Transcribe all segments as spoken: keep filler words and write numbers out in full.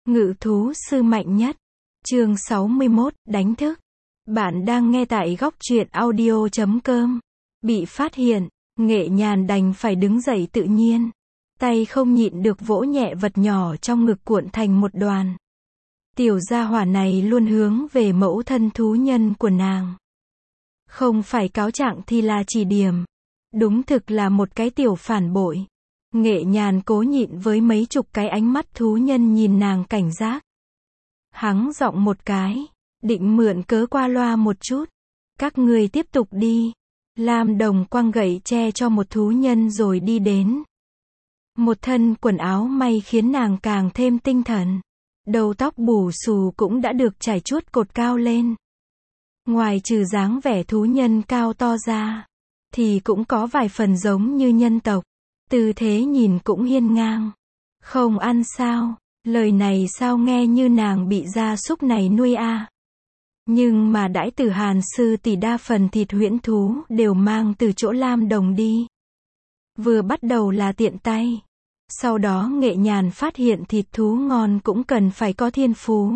Ngự thú sư mạnh nhất. Chương sáu mươi mốt, đánh thức. Bạn đang nghe tại góc truyện audio chấm com. Bị phát hiện, Nghệ Nhàn đành phải đứng dậy tự nhiên. Tay không nhịn được vỗ nhẹ vật nhỏ trong ngực cuộn thành một đoàn. Tiểu gia hỏa này luôn hướng về mẫu thân thú nhân của nàng. Không phải cáo trạng thì là chỉ điểm. Đúng thực là một cái tiểu phản bội. Nghệ Nhàn cố nhịn với mấy chục cái ánh mắt thú nhân nhìn nàng cảnh giác. Hắng giọng một cái, định mượn cớ qua loa một chút. Các ngươi tiếp tục đi. Lam Đồng quăng gậy tre cho một thú nhân rồi đi đến. Một thân quần áo may khiến nàng càng thêm tinh thần. Đầu tóc bù xù cũng đã được trải chuốt cột cao lên. Ngoài trừ dáng vẻ thú nhân cao to ra, thì cũng có vài phần giống như nhân tộc. Tư thế nhìn cũng hiên ngang. Không ăn sao? Lời này sao nghe như nàng bị gia súc này nuôi a? À? Nhưng mà đãi tử Hàn sư tỷ đa phần thịt huyễn thú đều mang từ chỗ Lam Đồng đi. Vừa bắt đầu là tiện tay. Sau đó Nghệ Nhàn phát hiện thịt thú ngon cũng cần phải có thiên phú.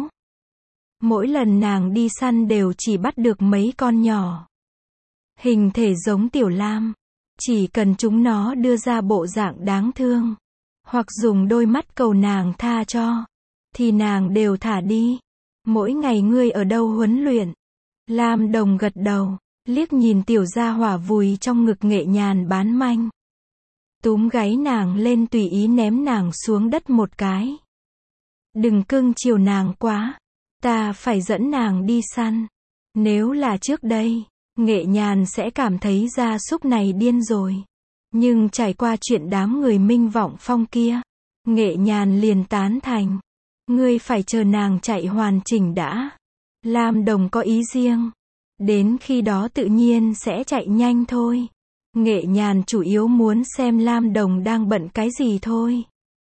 Mỗi lần nàng đi săn đều chỉ bắt được mấy con nhỏ. Hình thể giống tiểu lam. Chỉ cần chúng nó đưa ra bộ dạng đáng thương, hoặc dùng đôi mắt cầu nàng tha cho, thì nàng đều thả đi. Mỗi ngày ngươi ở đâu huấn luyện? Lam Đồng gật đầu, liếc nhìn tiểu gia hỏa vùi trong ngực Nghệ Nhàn bán manh. Túm gáy nàng lên tùy ý ném nàng xuống đất một cái. Đừng cưng chiều nàng quá, ta phải dẫn nàng đi săn. Nếu là trước đây, Nghệ Nhàn sẽ cảm thấy gia súc này điên rồi. Nhưng trải qua chuyện đám người Minh Vọng Phong kia, Nghệ Nhàn liền tán thành. Ngươi phải chờ nàng chạy hoàn chỉnh đã. Lam Đồng có ý riêng. Đến khi đó tự nhiên sẽ chạy nhanh thôi. Nghệ Nhàn chủ yếu muốn xem Lam Đồng đang bận cái gì thôi.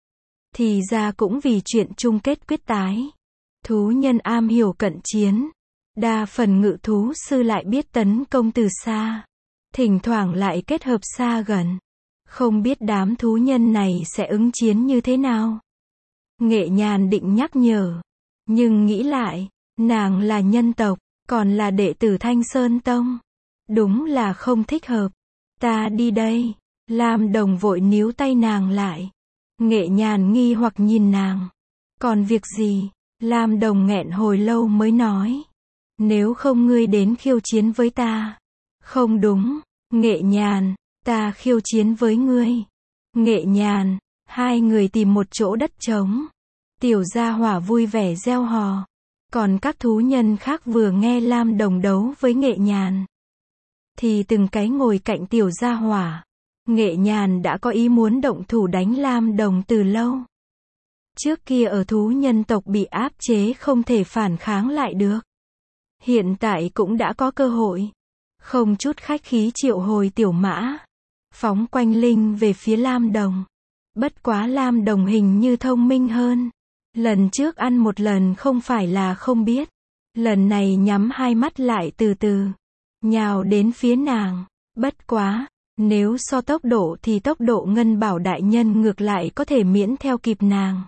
Thì ra cũng vì chuyện chung kết quyết tái. Thú nhân am hiểu cận chiến. Đa phần ngự thú sư lại biết tấn công từ xa. Thỉnh thoảng lại kết hợp xa gần. Không biết đám thú nhân này sẽ ứng chiến như thế nào. Nghệ Nhàn định nhắc nhở. Nhưng nghĩ lại, nàng là nhân tộc, còn là đệ tử Thanh Sơn Tông. Đúng là không thích hợp. Ta đi đây. Lam Đồng vội níu tay nàng lại. Nghệ Nhàn nghi hoặc nhìn nàng. Còn việc gì? Lam Đồng nghẹn hồi lâu mới nói. Nếu không ngươi đến khiêu chiến với ta. Không đúng. Nghệ Nhàn, ta khiêu chiến với ngươi. Nghệ Nhàn, hai người tìm một chỗ đất trống. Tiểu gia hỏa vui vẻ reo hò. Còn các thú nhân khác vừa nghe Lam Đồng đấu với Nghệ Nhàn, thì từng cái ngồi cạnh tiểu gia hỏa. Nghệ Nhàn đã có ý muốn động thủ đánh Lam Đồng từ lâu. Trước kia ở thú nhân tộc bị áp chế không thể phản kháng lại được. Hiện tại cũng đã có cơ hội. Không chút khách khí triệu hồi tiểu mã. Phóng quanh linh về phía Lam Đồng. Bất quá Lam Đồng hình như thông minh hơn. Lần trước ăn một lần không phải là không biết. Lần này nhắm hai mắt lại từ từ. Nhào đến phía nàng. Bất quá, nếu so tốc độ thì tốc độ Ngân Bảo đại nhân ngược lại có thể miễn theo kịp nàng.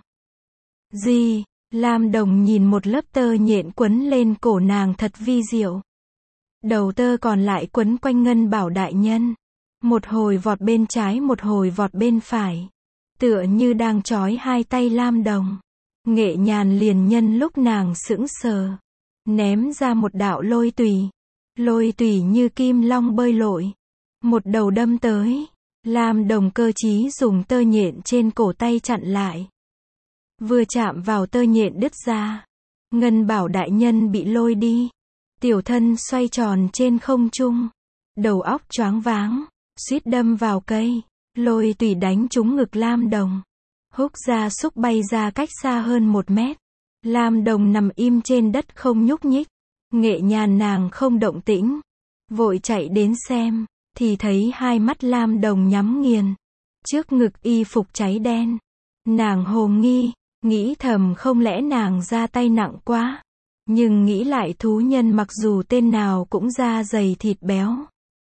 Gì? Lam Đồng nhìn một lớp tơ nhện quấn lên cổ nàng thật vi diệu. Đầu tơ còn lại quấn quanh Ngân Bảo đại nhân. Một hồi vọt bên trái một hồi vọt bên phải. Tựa như đang trói hai tay Lam Đồng. Nghệ Nhàn liền nhân lúc nàng sững sờ. Ném ra một đạo lôi tùy. Lôi tùy như kim long bơi lội. Một đầu đâm tới. Lam Đồng cơ trí dùng tơ nhện trên cổ tay chặn lại. Vừa chạm vào tơ nhện đứt ra. Ngân Bảo đại nhân bị lôi đi. Tiểu thân xoay tròn trên không trung. Đầu óc choáng váng. Suýt đâm vào cây. Lôi tùy đánh trúng ngực Lam Đồng. Húc gia súc bay ra cách xa hơn một mét. Lam Đồng nằm im trên đất không nhúc nhích. Nghệ Nhàn nàng không động tĩnh. Vội chạy đến xem. Thì thấy hai mắt Lam Đồng nhắm nghiền. Trước ngực y phục cháy đen. Nàng hồ nghi. Nghĩ thầm không lẽ nàng ra tay nặng quá. Nhưng nghĩ lại thú nhân mặc dù tên nào cũng da dày thịt béo.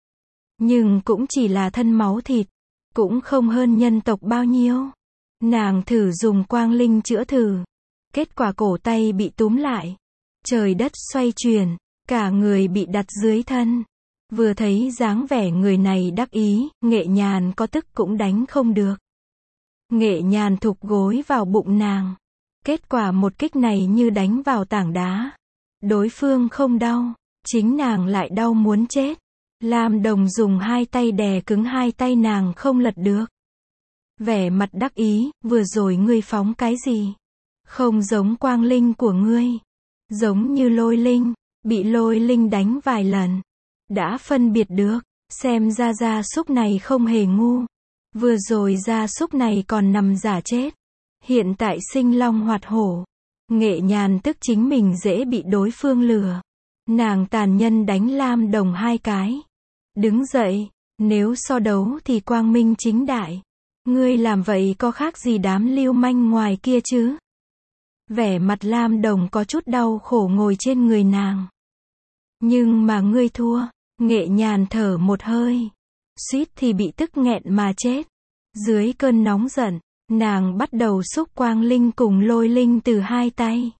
Nhưng cũng chỉ là thân máu thịt. Cũng không hơn nhân tộc bao nhiêu. Nàng thử dùng quang linh chữa thử. Kết quả cổ tay bị túm lại. Trời đất xoay chuyển, cả người bị đặt dưới thân. Vừa thấy dáng vẻ người này đắc ý, Nghệ Nhàn có tức cũng đánh không được. Nghệ Nhàn thụp gối vào bụng nàng. Kết quả một kích này như đánh vào tảng đá. Đối phương không đau, chính nàng lại đau muốn chết. Lam Đồng dùng hai tay đè cứng hai tay nàng không lật được. Vẻ mặt đắc ý, vừa rồi ngươi phóng cái gì? Không giống Quang Linh của ngươi. Giống như Lôi Linh, bị Lôi Linh đánh vài lần. Đã phân biệt được, xem ra gia súc này không hề ngu. Vừa rồi gia súc này còn nằm giả chết. Hiện tại sinh long hoạt hổ. Nghệ Nhàn tức chính mình dễ bị đối phương lừa. Nàng tàn nhân đánh Lam Đồng hai cái. Đứng dậy, nếu so đấu thì quang minh chính đại. Ngươi làm vậy có khác gì đám lưu manh ngoài kia chứ? Vẻ mặt Lam Đồng có chút đau khổ ngồi trên người nàng. Nhưng mà ngươi thua. Nghệ Nhàn thở một hơi. Suýt thì bị tức nghẹn mà chết. Dưới cơn nóng giận, nàng bắt đầu xúc Quang Linh cùng Lôi Linh từ hai tay.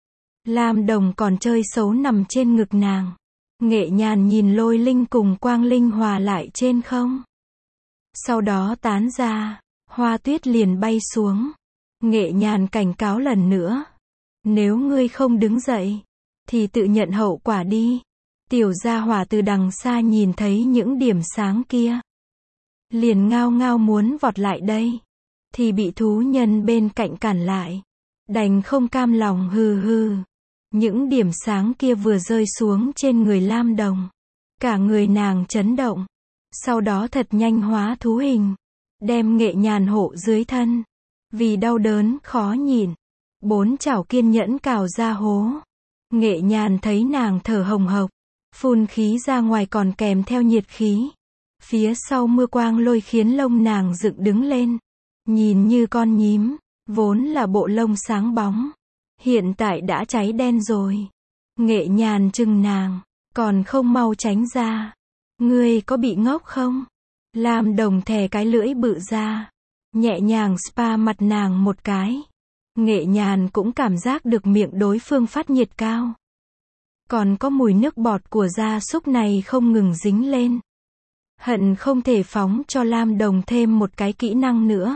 Lam Đồng còn chơi xấu nằm trên ngực nàng. Nghệ Nhàn nhìn Lôi Linh cùng Quang Linh hòa lại trên không. Sau đó tán ra, hoa tuyết liền bay xuống. Nghệ Nhàn cảnh cáo lần nữa. Nếu ngươi không đứng dậy, thì tự nhận hậu quả đi. Tiểu gia hỏa từ đằng xa nhìn thấy những điểm sáng kia. Liền ngao ngao muốn vọt lại đây. Thì bị thú nhân bên cạnh cản lại. Đành không cam lòng hừ hừ. Những điểm sáng kia vừa rơi xuống trên người Lam Đồng. Cả người nàng chấn động. Sau đó thật nhanh hóa thú hình. Đem Nghệ Nhàn hộ dưới thân. Vì đau đớn khó nhịn. Bốn chảo kiên nhẫn cào ra hố. Nghệ Nhàn thấy nàng thở hồng hộc. Phun khí ra ngoài còn kèm theo nhiệt khí. Phía sau mưa quang lôi khiến lông nàng dựng đứng lên. Nhìn như con nhím. Vốn là bộ lông sáng bóng. Hiện tại đã cháy đen rồi. Nghệ Nhàn chừng nàng. Còn không mau tránh ra. Ngươi có bị ngốc không? Lam Đồng thè cái lưỡi bự ra. Nhẹ nhàng spa mặt nàng một cái. Nghệ Nhàn cũng cảm giác được miệng đối phương phát nhiệt cao. Còn có mùi nước bọt của gia súc này không ngừng dính lên. Hận không thể phóng cho Lam Đồng thêm một cái kỹ năng nữa.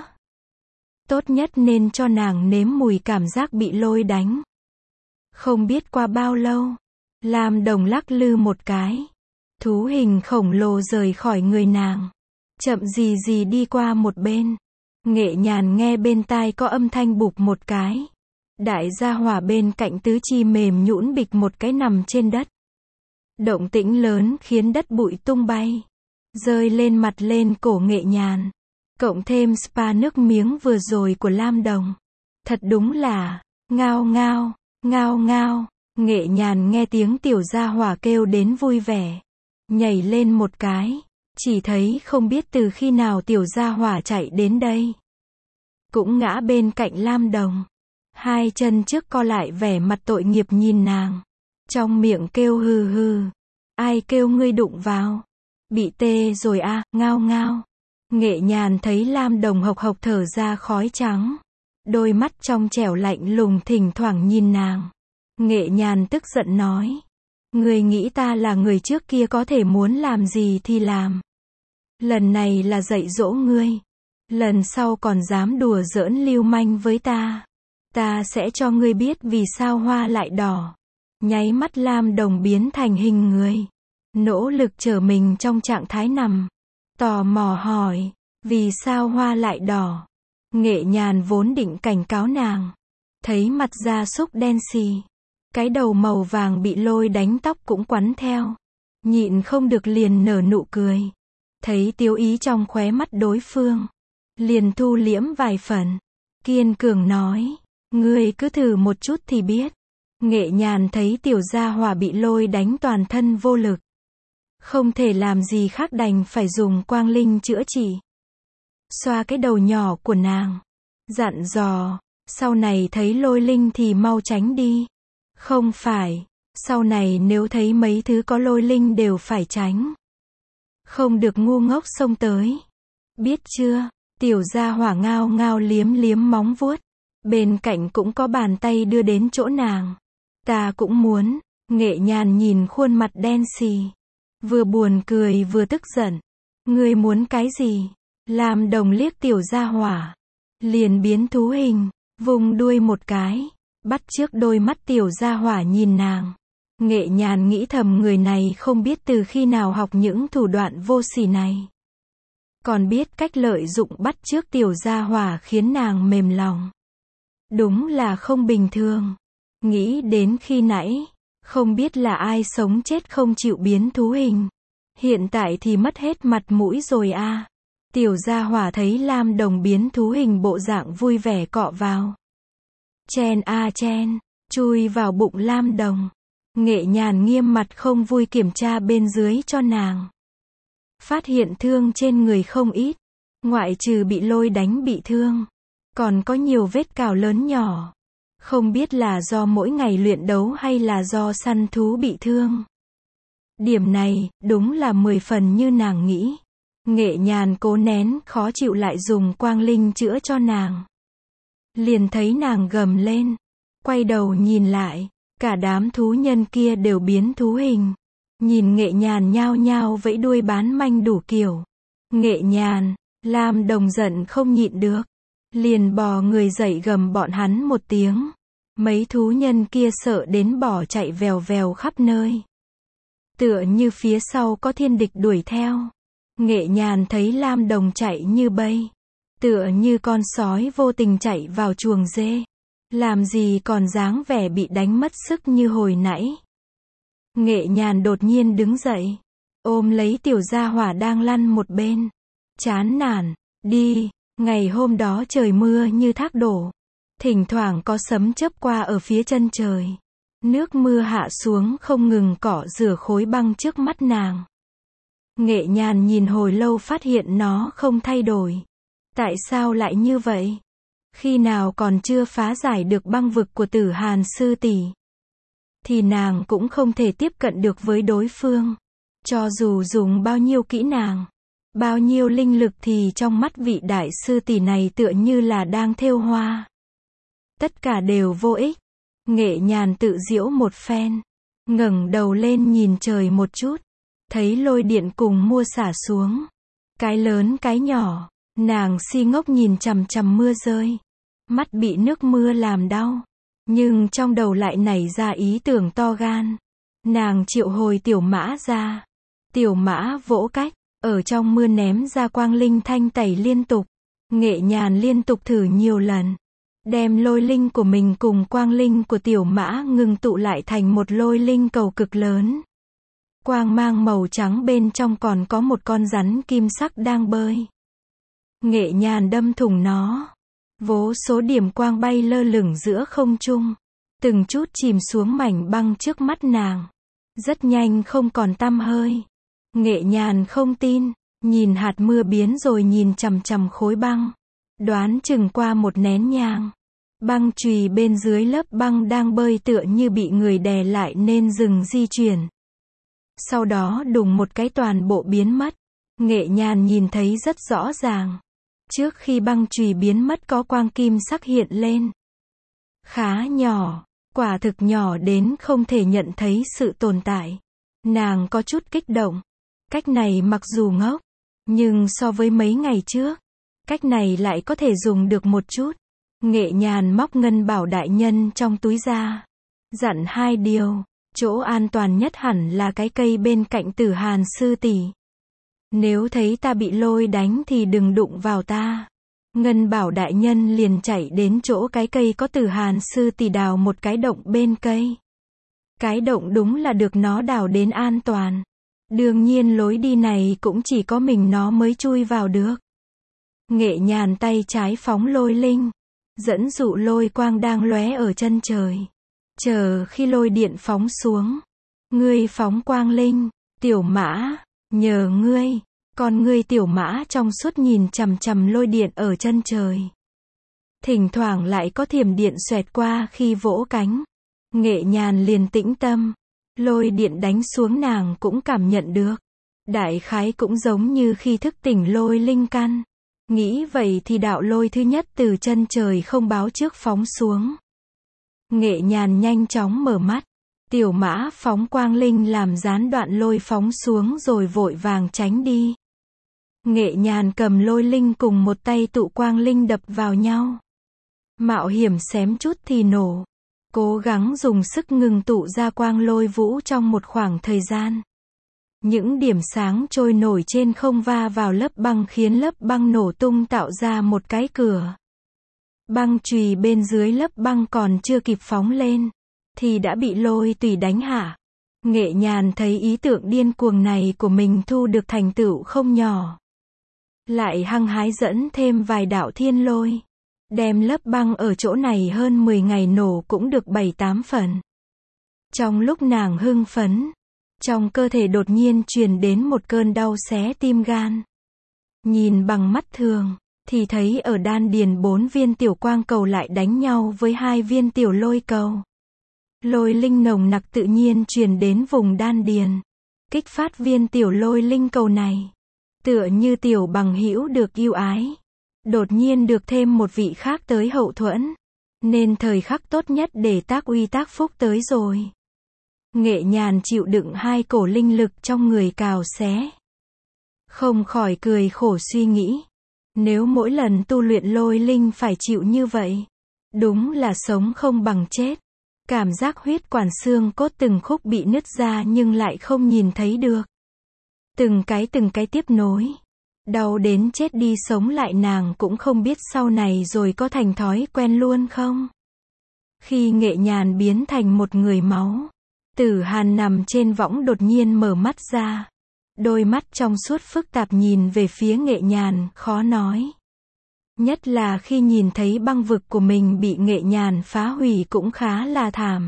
Tốt nhất nên cho nàng nếm mùi cảm giác bị lôi đánh. Không biết qua bao lâu, Lam Đồng lắc lư một cái. Thú hình khổng lồ rời khỏi người nàng. Chậm gì gì đi qua một bên. Nghệ Nhàn nghe bên tai có âm thanh bụp một cái. Đại gia hỏa bên cạnh tứ chi mềm nhũn bịch một cái nằm trên đất. Động tĩnh lớn khiến đất bụi tung bay. Rơi lên mặt lên cổ Nghệ Nhàn. Cộng thêm spa nước miếng vừa rồi của Lam Đồng. Thật đúng là, ngao ngao, ngao ngao. Nghệ Nhàn nghe tiếng tiểu gia hỏa kêu đến vui vẻ. Nhảy lên một cái. Chỉ thấy không biết từ khi nào tiểu gia hỏa chạy đến đây. Cũng ngã bên cạnh Lam Đồng. Hai chân trước co lại vẻ mặt tội nghiệp nhìn nàng. Trong miệng kêu hừ hừ. Ai kêu ngươi đụng vào? Bị tê rồi à, ngao ngao. Nghệ Nhàn thấy Lam Đồng hộc hộc thở ra khói trắng. Đôi mắt trong trẻo lạnh lùng thỉnh thoảng nhìn nàng. Nghệ Nhàn tức giận nói. Ngươi nghĩ ta là người trước kia có thể muốn làm gì thì làm. Lần này là dạy dỗ ngươi. Lần sau còn dám đùa giỡn lưu manh với ta. Ta sẽ cho ngươi biết vì sao hoa lại đỏ. Nháy mắt Lam Đồng biến thành hình người. Nỗ lực trở mình trong trạng thái nằm. Tò mò hỏi. Vì sao hoa lại đỏ? Nghệ Nhàn vốn định cảnh cáo nàng. Thấy mặt gia súc đen xì. Cái đầu màu vàng bị lôi đánh tóc cũng quắn theo. Nhịn không được liền nở nụ cười. Thấy tiêu ý trong khóe mắt đối phương. Liền thu liễm vài phần. Kiên cường nói. Ngươi cứ thử một chút thì biết. Nghệ Nhàn thấy tiểu gia hỏa bị lôi đánh toàn thân vô lực. Không thể làm gì khác đành phải dùng quang linh chữa trị. Xoa cái đầu nhỏ của nàng. Dặn dò. Sau này thấy lôi linh thì mau tránh đi. Không phải. Sau này nếu thấy mấy thứ có lôi linh đều phải tránh. Không được ngu ngốc xông tới. Biết chưa? Tiểu gia hỏa ngao ngao liếm liếm móng vuốt. Bên cạnh cũng có bàn tay đưa đến chỗ nàng. Ta cũng muốn. Nghệ Nhàn nhìn khuôn mặt đen xì. Vừa buồn cười vừa tức giận. Ngươi muốn cái gì? Lam Đồng liếc tiểu gia hỏa. Liền biến thú hình. Vùng đuôi một cái. Bắt trước đôi mắt tiểu gia hỏa nhìn nàng. Nghệ Nhàn nghĩ thầm người này không biết từ khi nào học những thủ đoạn vô sỉ này. Còn biết cách lợi dụng bắt chước tiểu gia hỏa khiến nàng mềm lòng. Đúng là không bình thường. Nghĩ đến khi nãy, không biết là ai sống chết không chịu biến thú hình. Hiện tại thì mất hết mặt mũi rồi a. À. Tiểu gia hỏa thấy Lam Đồng biến thú hình bộ dạng vui vẻ cọ vào. Chen a à chen, chui vào bụng Lam Đồng. Nghệ Nhàn nghiêm mặt không vui kiểm tra bên dưới cho nàng. Phát hiện thương trên người không ít. Ngoại trừ bị lôi đánh bị thương. Còn có nhiều vết cào lớn nhỏ. Không biết là do mỗi ngày luyện đấu hay là do săn thú bị thương. Điểm này, đúng là mười phần như nàng nghĩ. Nghệ Nhàn cố nén khó chịu lại dùng quang linh chữa cho nàng. Liền thấy nàng gầm lên. Quay đầu nhìn lại. Cả đám thú nhân kia đều biến thú hình. Nhìn Nghệ Nhàn nhao nhao vẫy đuôi bán manh đủ kiểu. Nghệ Nhàn, Lam Đồng giận không nhịn được. Liền bò người dậy gầm bọn hắn một tiếng. Mấy thú nhân kia sợ đến bỏ chạy vèo vèo khắp nơi. Tựa như phía sau có thiên địch đuổi theo. Nghệ Nhàn thấy Lam Đồng chạy như bay. Tựa như con sói vô tình chạy vào chuồng dê. Làm gì còn dáng vẻ bị đánh mất sức như hồi nãy. Nghệ Nhàn đột nhiên đứng dậy. Ôm lấy tiểu gia hỏa đang lăn một bên. Chán nản, đi. Ngày hôm đó trời mưa như thác đổ. Thỉnh thoảng có sấm chớp qua ở phía chân trời. Nước mưa hạ xuống không ngừng cọ rửa khối băng trước mắt nàng. Nghệ Nhàn nhìn hồi lâu phát hiện nó không thay đổi. Tại sao lại như vậy? Khi nào còn chưa phá giải được băng vực của Tử Hàn sư tỷ, thì nàng cũng không thể tiếp cận được với đối phương. Cho dù dùng bao nhiêu kỹ năng, bao nhiêu linh lực thì trong mắt vị đại sư tỷ này tựa như là đang thêu hoa. Tất cả đều vô ích. Nghệ Nhàn tự giễu một phen. Ngẩng đầu lên nhìn trời một chút. Thấy lôi điện cùng mua xả xuống. Cái lớn cái nhỏ. Nàng si ngốc nhìn chằm chằm mưa rơi. Mắt bị nước mưa làm đau. Nhưng trong đầu lại nảy ra ý tưởng to gan. Nàng triệu hồi tiểu mã ra. Tiểu mã vỗ cách. Ở trong mưa ném ra quang linh thanh tẩy liên tục. Nghệ Nhàn liên tục thử nhiều lần. Đem lôi linh của mình cùng quang linh của tiểu mã ngừng tụ lại thành một lôi linh cầu cực lớn. Quang mang màu trắng bên trong còn có một con rắn kim sắc đang bơi. Nghệ Nhàn đâm thủng nó. Vô số điểm quang bay lơ lửng giữa không trung. Từng chút chìm xuống mảnh băng trước mắt nàng. Rất nhanh không còn tăm hơi. Nghệ Nhàn không tin. Nhìn hạt mưa biến rồi nhìn chằm chằm khối băng. Đoán chừng qua một nén nhang. Băng chùy bên dưới lớp băng đang bơi tựa như bị người đè lại nên dừng di chuyển. Sau đó đùng một cái toàn bộ biến mất. Nghệ Nhàn nhìn thấy rất rõ ràng. Trước khi băng chùy biến mất có quang kim sắc hiện lên. Khá nhỏ. Quả thực nhỏ đến không thể nhận thấy sự tồn tại. Nàng có chút kích động. Cách này mặc dù ngốc. Nhưng so với mấy ngày trước. Cách này lại có thể dùng được một chút. Nghệ Nhàn móc ngân bảo đại nhân trong túi ra. Dặn hai điều. Chỗ an toàn nhất hẳn là cái cây bên cạnh Tử Hàn sư tỷ. Nếu thấy ta bị lôi đánh thì đừng đụng vào ta. Ngân bảo đại nhân liền chạy đến chỗ cái cây có Tử Hàn sư tỷ đào một cái động bên cây. Cái động đúng là được nó đào đến an toàn. Đương nhiên lối đi này cũng chỉ có mình nó mới chui vào được. Nghệ Nhàn tay trái phóng lôi linh. Dẫn dụ lôi quang đang lóe ở chân trời. Chờ khi lôi điện phóng xuống. Ngươi phóng quang linh. Tiểu mã. Nhờ ngươi. Còn ngươi tiểu mã trong suốt nhìn chằm chằm lôi điện ở chân trời. Thỉnh thoảng lại có thiểm điện xoẹt qua khi vỗ cánh. Nghệ Nhàn liền tĩnh tâm. Lôi điện đánh xuống nàng cũng cảm nhận được. Đại khái cũng giống như khi thức tỉnh lôi linh căn. Nghĩ vậy thì đạo lôi thứ nhất từ chân trời không báo trước phóng xuống. Nghệ Nhàn nhanh chóng mở mắt. Tiểu Mã phóng quang linh làm gián đoạn lôi phóng xuống rồi vội vàng tránh đi. Nghệ Nhàn cầm lôi linh cùng một tay tụ quang linh đập vào nhau. Mạo hiểm xém chút thì nổ. Cố gắng dùng sức ngừng tụ ra quang lôi vũ trong một khoảng thời gian. Những điểm sáng trôi nổi trên không va vào lớp băng khiến lớp băng nổ tung tạo ra một cái cửa. Băng chùy bên dưới lớp băng còn chưa kịp phóng lên, thì đã bị lôi tùy đánh hạ. Nghệ Nhàn thấy ý tưởng điên cuồng này của mình thu được thành tựu không nhỏ. Lại hăng hái dẫn thêm vài đạo thiên lôi. Đem lớp băng ở chỗ này hơn mười ngày nổ cũng được bảy tám phần. Trong lúc nàng hưng phấn, trong cơ thể đột nhiên truyền đến một cơn đau xé tim gan. Nhìn bằng mắt thường, thì thấy ở đan điền bốn viên tiểu quang cầu lại đánh nhau với hai viên tiểu lôi cầu. Lôi linh nồng nặc tự nhiên truyền đến vùng đan điền, kích phát viên tiểu lôi linh cầu này. Tựa như tiểu bằng hữu được yêu ái, đột nhiên được thêm một vị khác tới hậu thuẫn, nên thời khắc tốt nhất để tác uy tác phúc tới rồi. Nghệ Nhàn chịu đựng hai cổ linh lực trong người cào xé. Không khỏi cười khổ suy nghĩ. Nếu mỗi lần tu luyện lôi linh phải chịu như vậy, đúng là sống không bằng chết. Cảm giác huyết quản xương cốt từng khúc bị nứt ra nhưng lại không nhìn thấy được. Từng cái từng cái tiếp nối. Đau đến chết đi sống lại, nàng cũng không biết sau này rồi có thành thói quen luôn không. Khi Nghệ Nhàn biến thành một người máu, Tử Hàn nằm trên võng đột nhiên mở mắt ra. Đôi mắt trong suốt phức tạp nhìn về phía Nghệ Nhàn, khó nói. Nhất là khi nhìn thấy băng vực của mình bị Nghệ Nhàn phá hủy cũng khá là thảm.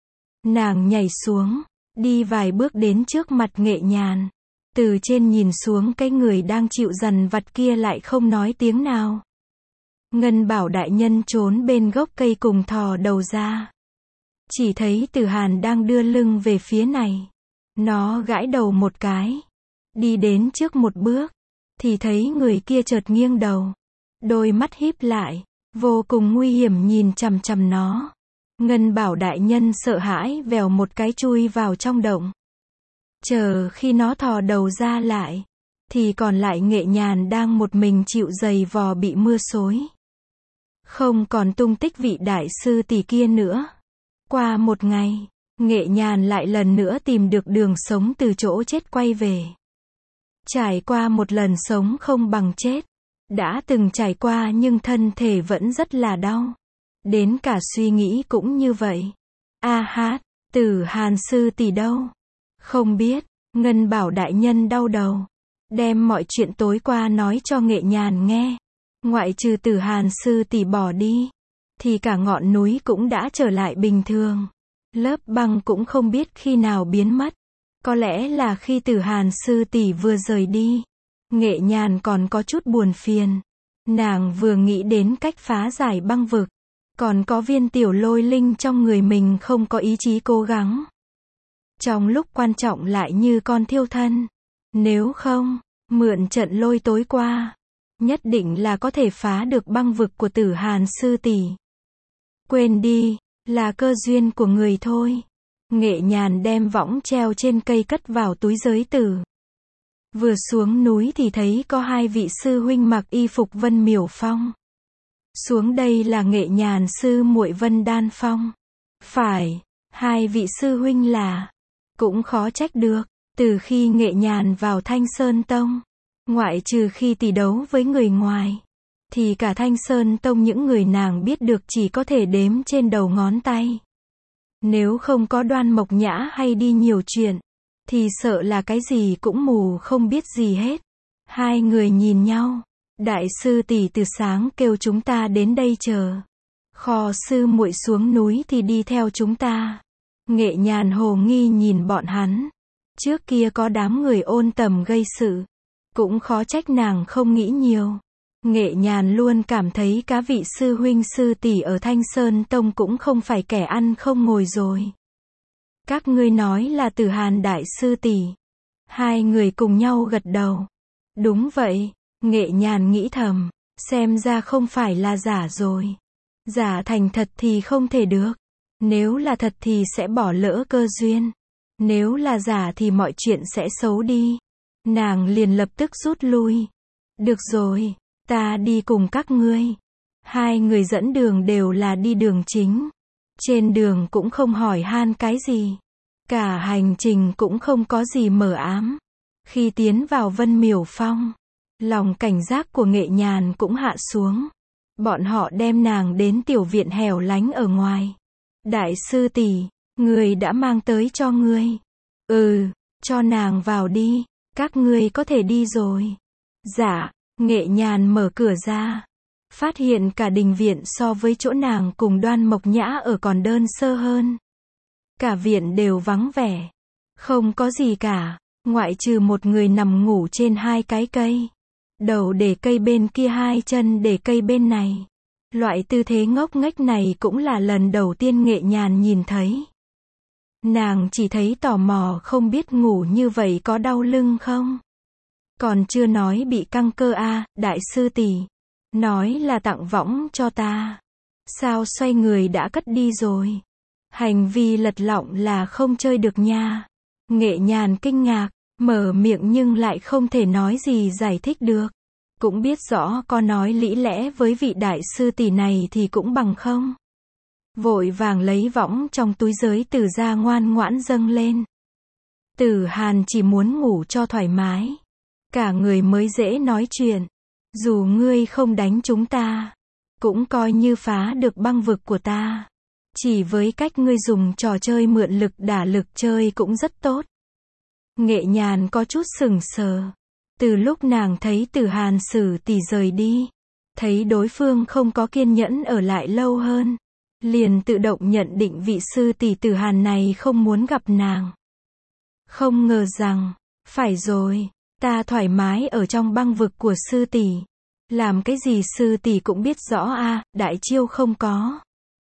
Nàng nhảy xuống, đi vài bước đến trước mặt Nghệ Nhàn. Từ trên nhìn xuống cái người đang chịu dằn vặt kia lại không nói tiếng nào. Ngân Bảo đại nhân trốn bên gốc cây cùng thò đầu ra. Chỉ thấy Tử Hàn đang đưa lưng về phía này. Nó gãi đầu một cái. Đi đến trước một bước. Thì thấy người kia chợt nghiêng đầu. Đôi mắt híp lại. Vô cùng nguy hiểm nhìn chằm chằm nó. Ngân Bảo đại nhân sợ hãi vèo một cái chui vào trong động. Chờ khi nó thò đầu ra lại. Thì còn lại Nghệ Nhàn đang một mình chịu giày vò bị mưa xối. Không còn tung tích vị đại sư tỷ kia nữa. Qua một ngày, Nghệ Nhàn lại lần nữa tìm được đường sống từ chỗ chết quay về. Trải qua một lần sống không bằng chết. Đã từng trải qua nhưng thân thể vẫn rất là đau. Đến cả suy nghĩ cũng như vậy. A hát, Tử Hàn sư tỷ đâu? Không biết. Ngân Bảo đại nhân đau đầu. Đem mọi chuyện tối qua nói cho Nghệ Nhàn nghe. Ngoại trừ Tử Hàn sư tỷ bỏ đi, thì cả ngọn núi cũng đã trở lại bình thường. Lớp băng cũng không biết khi nào biến mất. Có lẽ là khi Tử Hàn sư tỷ vừa rời đi. Nghệ Nhàn còn có chút buồn phiền. Nàng vừa nghĩ đến cách phá giải băng vực. Còn có viên tiểu lôi linh trong người mình không có ý chí cố gắng. Trong lúc quan trọng lại như con thiêu thân. Nếu không, mượn trận lôi tối qua, nhất định là có thể phá được băng vực của Tử Hàn sư tỷ. Quên đi, là cơ duyên của người thôi. Nghệ Nhàn đem võng treo trên cây cất vào túi giới tử. Vừa xuống núi thì thấy có hai vị sư huynh mặc y phục Vân Miểu Phong. Xuống đây là Nghệ Nhàn sư muội Vân Đan Phong. Phải, hai vị sư huynh là, cũng khó trách được, từ khi Nghệ Nhàn vào Thanh Sơn Tông, ngoại trừ khi tỷ đấu với người ngoài, thì cả Thanh Sơn Tông những người nàng biết được chỉ có thể đếm trên đầu ngón tay. Nếu không có Đoan Mộc Nhã hay đi nhiều chuyện, thì sợ là cái gì cũng mù không biết gì hết. Hai người nhìn nhau. Đại sư tỷ từ sáng kêu chúng ta đến đây chờ. Kho sư muội xuống núi thì đi theo chúng ta. Nghệ Nhàn hồ nghi nhìn bọn hắn. Trước kia có đám người ôn tầm gây sự. Cũng khó trách nàng không nghĩ nhiều. Nghệ Nhàn luôn cảm thấy cá vị sư huynh sư tỷ ở Thanh Sơn Tông cũng không phải kẻ ăn không ngồi rồi. Các ngươi nói là Tử Hàn đại sư tỷ. Hai người cùng nhau gật đầu. Đúng vậy, Nghệ Nhàn nghĩ thầm, xem ra không phải là giả rồi. Giả thành thật thì không thể được. Nếu là thật thì sẽ bỏ lỡ cơ duyên. Nếu là giả thì mọi chuyện sẽ xấu đi. Nàng liền lập tức rút lui. Được rồi, ta đi cùng các ngươi. Hai người dẫn đường đều là đi đường chính. Trên đường cũng không hỏi han cái gì. Cả hành trình cũng không có gì mờ ám. Khi tiến vào Vân Miểu Phong, lòng cảnh giác của Nghệ Nhàn cũng hạ xuống. Bọn họ đem nàng đến tiểu viện hẻo lánh ở ngoài. Đại sư tỷ, người đã mang tới cho ngươi. Ừ, cho nàng vào đi, các ngươi có thể đi rồi. Dạ, Nghệ Nhàn mở cửa ra. Phát hiện cả đình viện so với chỗ nàng cùng Đoan Mộc Nhã ở còn đơn sơ hơn. Cả viện đều vắng vẻ. Không có gì cả, ngoại trừ một người nằm ngủ trên hai cái cây. Đầu để cây bên kia, hai chân để cây bên này. Loại tư thế ngốc nghếch này cũng là lần đầu tiên Nghệ Nhàn nhìn thấy. Nàng chỉ thấy tò mò, không biết ngủ như vậy có đau lưng không? Còn chưa nói bị căng cơ à, đại sư tỷ. Nói là tặng võng cho ta. Sao xoay người đã cất đi rồi? Hành vi lật lọng là không chơi được nha. Nghệ Nhàn kinh ngạc, mở miệng nhưng lại không thể nói gì giải thích được. Cũng biết rõ có nói lý lẽ với vị đại sư tỷ này thì cũng bằng không. Vội vàng lấy võng trong túi giới tử ra ngoan ngoãn dâng lên. Tử Hàn chỉ muốn ngủ cho thoải mái. Cả người mới dễ nói chuyện. Dù ngươi không đánh chúng ta, cũng coi như phá được băng vực của ta. Chỉ với cách ngươi dùng trò chơi mượn lực đả lực chơi cũng rất tốt. Nghệ Nhàn có chút sững sờ. Từ lúc nàng thấy Tử Hàn Sử tỷ rời đi, thấy đối phương không có kiên nhẫn ở lại lâu hơn, liền tự động nhận định vị sư tỷ Tử Hàn này không muốn gặp nàng. Không ngờ rằng, phải rồi, ta thoải mái ở trong băng vực của sư tỷ. Làm cái gì sư tỷ cũng biết rõ a, đại chiêu không có.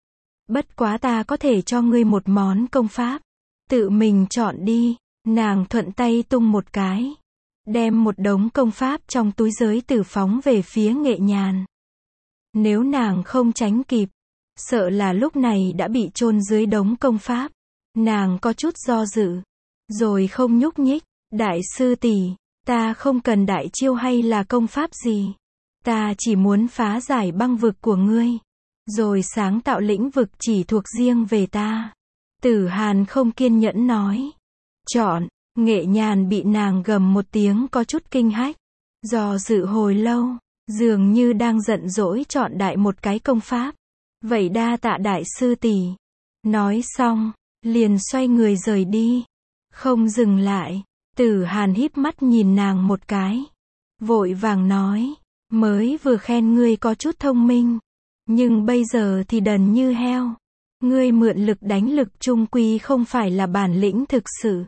Bất quá ta có thể cho ngươi một món công pháp. Tự mình chọn đi. Nàng thuận tay tung một cái. Đem một đống công pháp trong túi giới tử phóng về phía Nghệ Nhàn. Nếu nàng không tránh kịp, sợ là lúc này đã bị chôn dưới đống công pháp. Nàng có chút do dự, rồi không nhúc nhích. Đại sư tỷ, ta không cần đại chiêu hay là công pháp gì. Ta chỉ muốn phá giải băng vực của ngươi, rồi sáng tạo lĩnh vực chỉ thuộc riêng về ta. Tử Hàn không kiên nhẫn nói. Chọn. Nghệ Nhàn bị nàng gầm một tiếng có chút kinh hách. Do dự hồi lâu, dường như đang giận dỗi chọn đại một cái công pháp. Vậy đa tạ đại sư tỷ. Nói xong, liền xoay người rời đi. Không dừng lại, Tử Hàn híp mắt nhìn nàng một cái. Vội vàng nói, mới vừa khen ngươi có chút thông minh. Nhưng bây giờ thì đần như heo. Ngươi mượn lực đánh lực chung quy không phải là bản lĩnh thực sự.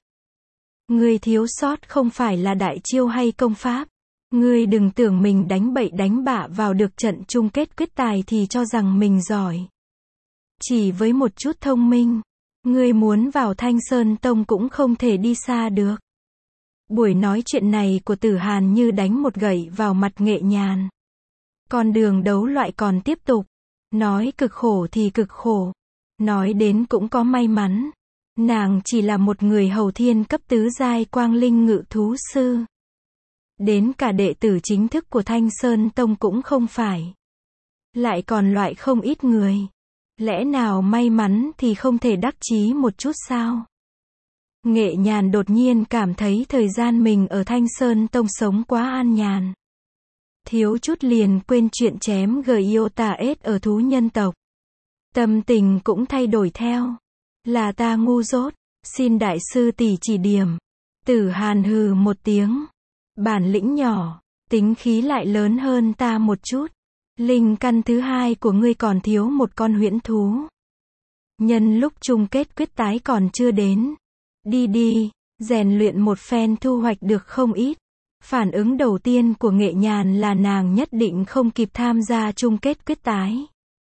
Ngươi thiếu sót không phải là đại chiêu hay công pháp. Ngươi đừng tưởng mình đánh bậy đánh bạ vào được trận chung kết quyết tài thì cho rằng mình giỏi. Chỉ với một chút thông minh, ngươi muốn vào Thanh Sơn Tông cũng không thể đi xa được. Buổi nói chuyện này của Tử Hàn như đánh một gậy vào mặt Nghệ Nhàn. Con đường đấu loại còn tiếp tục. Nói cực khổ thì cực khổ. Nói đến cũng có may mắn. Nàng chỉ là một người hầu thiên cấp tứ giai quang linh ngự thú sư. Đến cả đệ tử chính thức của Thanh Sơn Tông cũng không phải. Lại còn loại không ít người. Lẽ nào may mắn thì không thể đắc chí một chút sao? Nghệ Nhàn đột nhiên cảm thấy thời gian mình ở Thanh Sơn Tông sống quá an nhàn. Thiếu chút liền quên chuyện chém Giota ết ở thú nhân tộc. Tâm tình cũng thay đổi theo. Là ta ngu dốt, xin đại sư tỷ chỉ điểm. Tử Hàn hừ một tiếng. Bản lĩnh nhỏ, tính khí lại lớn hơn ta một chút. Linh căn thứ hai của ngươi còn thiếu một con huyễn thú. Nhân lúc chung kết quyết tái còn chưa đến. Đi đi, rèn luyện một phen thu hoạch được không ít. Phản ứng đầu tiên của Nghệ Nhàn là nàng nhất định không kịp tham gia chung kết quyết tái.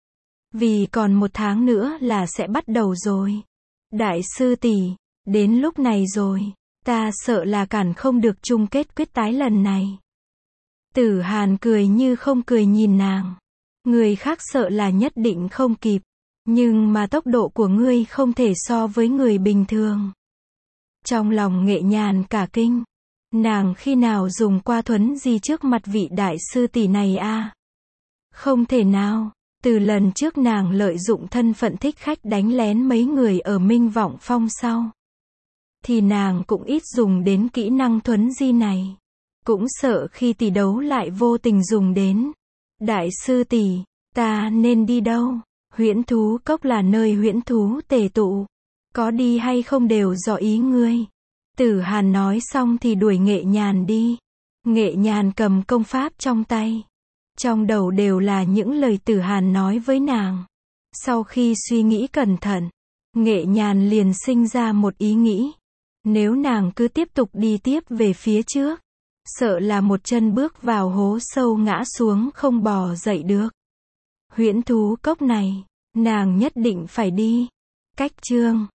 Vì còn một tháng nữa là sẽ bắt đầu rồi. Đại sư tỷ, đến lúc này rồi, ta sợ là cản không được chung kết quyết tái lần này. Tử Hàn cười như không cười nhìn nàng. Người khác sợ là nhất định không kịp. Nhưng mà tốc độ của ngươi không thể so với người bình thường. Trong lòng Nghệ Nhàn cả kinh. Nàng khi nào dùng qua thuấn di trước mặt vị đại sư tỷ này a? Không thể nào. Từ lần trước nàng lợi dụng thân phận thích khách đánh lén mấy người ở Minh Vọng Phong sau. Thì nàng cũng ít dùng đến kỹ năng thuấn di này. Cũng sợ khi tỷ đấu lại vô tình dùng đến. Đại sư tỷ, ta nên đi đâu? Huyễn thú cốc là nơi huyễn thú tề tụ. Có đi hay không đều do ý ngươi. Tử Hàn nói xong thì đuổi Nghệ Nhàn đi. Nghệ Nhàn cầm công pháp trong tay. Trong đầu đều là những lời Tử Hàn nói với nàng. Sau khi suy nghĩ cẩn thận, Nghệ Nhàn liền sinh ra một ý nghĩ. Nếu nàng cứ tiếp tục đi tiếp về phía trước, sợ là một chân bước vào hố sâu ngã xuống không bò dậy được. Huyễn thú cốc này, nàng nhất định phải đi. Cách chương